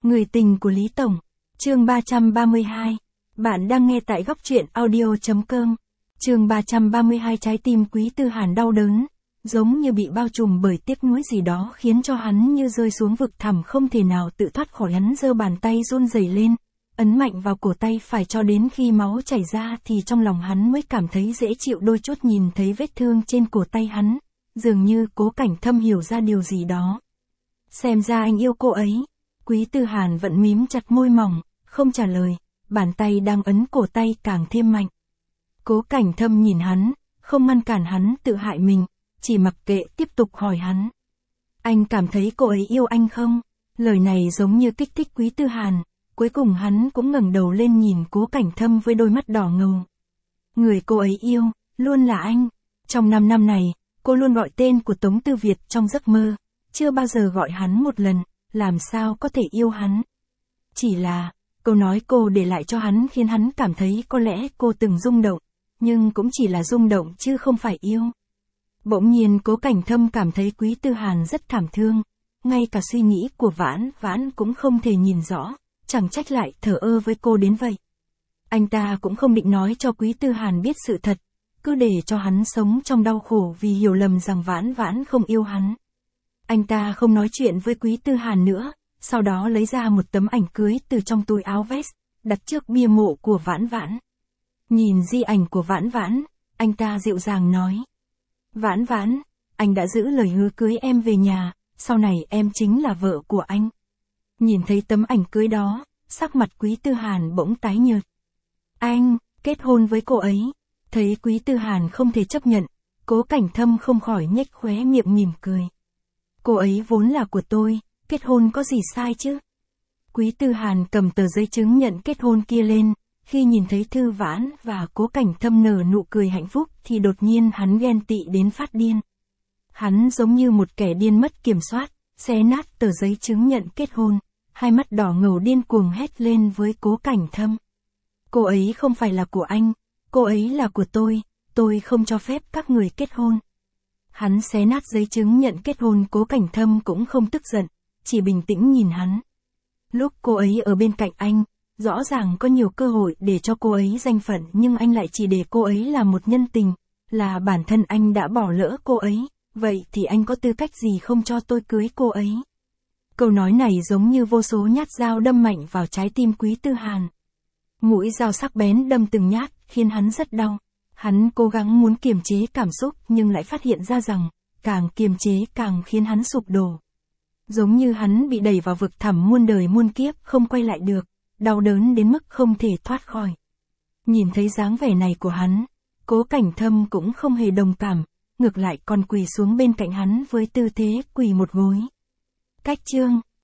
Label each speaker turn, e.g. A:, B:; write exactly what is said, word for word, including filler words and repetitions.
A: Người tình của Lý Tổng. Chương ba trăm ba mươi hai. Bạn đang nghe tại góc truyện audio chấm com. Chương ba trăm ba mươi hai. Trái tim Quý Tư Hàn đau đớn, giống như bị bao trùm bởi tiếc nuối gì đó khiến cho hắn như rơi xuống vực thẳm không thể nào tự thoát khỏi. Hắn giơ bàn tay run rẩy lên, ấn mạnh vào cổ tay phải cho đến khi máu chảy ra thì trong lòng hắn mới cảm thấy dễ chịu đôi chút. Nhìn thấy vết thương trên cổ tay hắn, dường như Cố Cảnh Thâm hiểu ra điều gì đó. Xem ra anh yêu cô ấy. Quý Tư Hàn vẫn mím chặt môi mỏng, không trả lời, bàn tay đang ấn cổ tay càng thêm mạnh. Cố Cảnh Thâm nhìn hắn, không ngăn cản hắn tự hại mình, chỉ mặc kệ tiếp tục hỏi hắn. Anh cảm thấy cô ấy yêu anh không? Lời này giống như kích thích Quý Tư Hàn, cuối cùng hắn cũng ngẩng đầu lên nhìn Cố Cảnh Thâm với đôi mắt đỏ ngầu. Người cô ấy yêu, luôn là anh. Trong năm năm này, cô luôn gọi tên của Tống Tư Việt trong giấc mơ, chưa bao giờ gọi hắn một lần, làm sao có thể yêu hắn. Chỉ là, câu nói cô để lại cho hắn khiến hắn cảm thấy có lẽ cô từng rung động, nhưng cũng chỉ là rung động chứ không phải yêu. Bỗng nhiên Cố Cảnh Thâm cảm thấy Quý Tư Hàn rất thảm thương, ngay cả suy nghĩ của Vãn Vãn cũng không thể nhìn rõ, chẳng trách lại thờ ơ với cô đến vậy. Anh ta cũng không định nói cho Quý Tư Hàn biết sự thật, cứ để cho hắn sống trong đau khổ vì hiểu lầm rằng Vãn Vãn không yêu hắn. Anh ta không nói chuyện với Quý Tư Hàn nữa, sau đó lấy ra một tấm ảnh cưới từ trong túi áo vest, đặt trước bia mộ của Vãn Vãn. Nhìn di ảnh của Vãn Vãn, anh ta dịu dàng nói. Vãn Vãn, anh đã giữ lời hứa cưới em về nhà, sau này em chính là vợ của anh. Nhìn thấy tấm ảnh cưới đó, sắc mặt Quý Tư Hàn bỗng tái nhợt. Anh, kết hôn với cô ấy. Thấy Quý Tư Hàn không thể chấp nhận, Cố Cảnh Thâm không khỏi nhếch khóe miệng mỉm cười. Cô ấy vốn là của tôi, kết hôn có gì sai chứ? Quý Tư Hàn cầm tờ giấy chứng nhận kết hôn kia lên, khi nhìn thấy Thư Vãn và Cố Cảnh Thâm nở nụ cười hạnh phúc thì đột nhiên hắn ghen tị đến phát điên. Hắn giống như một kẻ điên mất kiểm soát, xé nát tờ giấy chứng nhận kết hôn, hai mắt đỏ ngầu điên cuồng hét lên với Cố Cảnh Thâm. Cô ấy không phải là của anh, cô ấy là của tôi, tôi không cho phép các người kết hôn. Hắn xé nát giấy chứng nhận kết hôn. Cố Cảnh Thâm cũng không tức giận, chỉ bình tĩnh nhìn hắn. Lúc cô ấy ở bên cạnh anh, rõ ràng có nhiều cơ hội để cho cô ấy danh phận nhưng anh lại chỉ để cô ấy là một nhân tình, là bản thân anh đã bỏ lỡ cô ấy, vậy thì anh có tư cách gì không cho tôi cưới cô ấy? Câu nói này giống như vô số nhát dao đâm mạnh vào trái tim Quý Tư Hàn. Mũi dao sắc bén đâm từng nhát, khiến hắn rất đau. Hắn cố gắng muốn kiềm chế cảm xúc nhưng lại phát hiện ra rằng, càng kiềm chế càng khiến hắn sụp đổ. Giống như hắn bị đẩy vào vực thẳm muôn đời muôn kiếp không quay lại được, đau đớn đến mức không thể thoát khỏi. Nhìn thấy dáng vẻ này của hắn, Cố Cảnh Thâm cũng không hề đồng cảm, ngược lại còn quỳ xuống bên cạnh hắn với tư thế quỳ một gối. Cách chương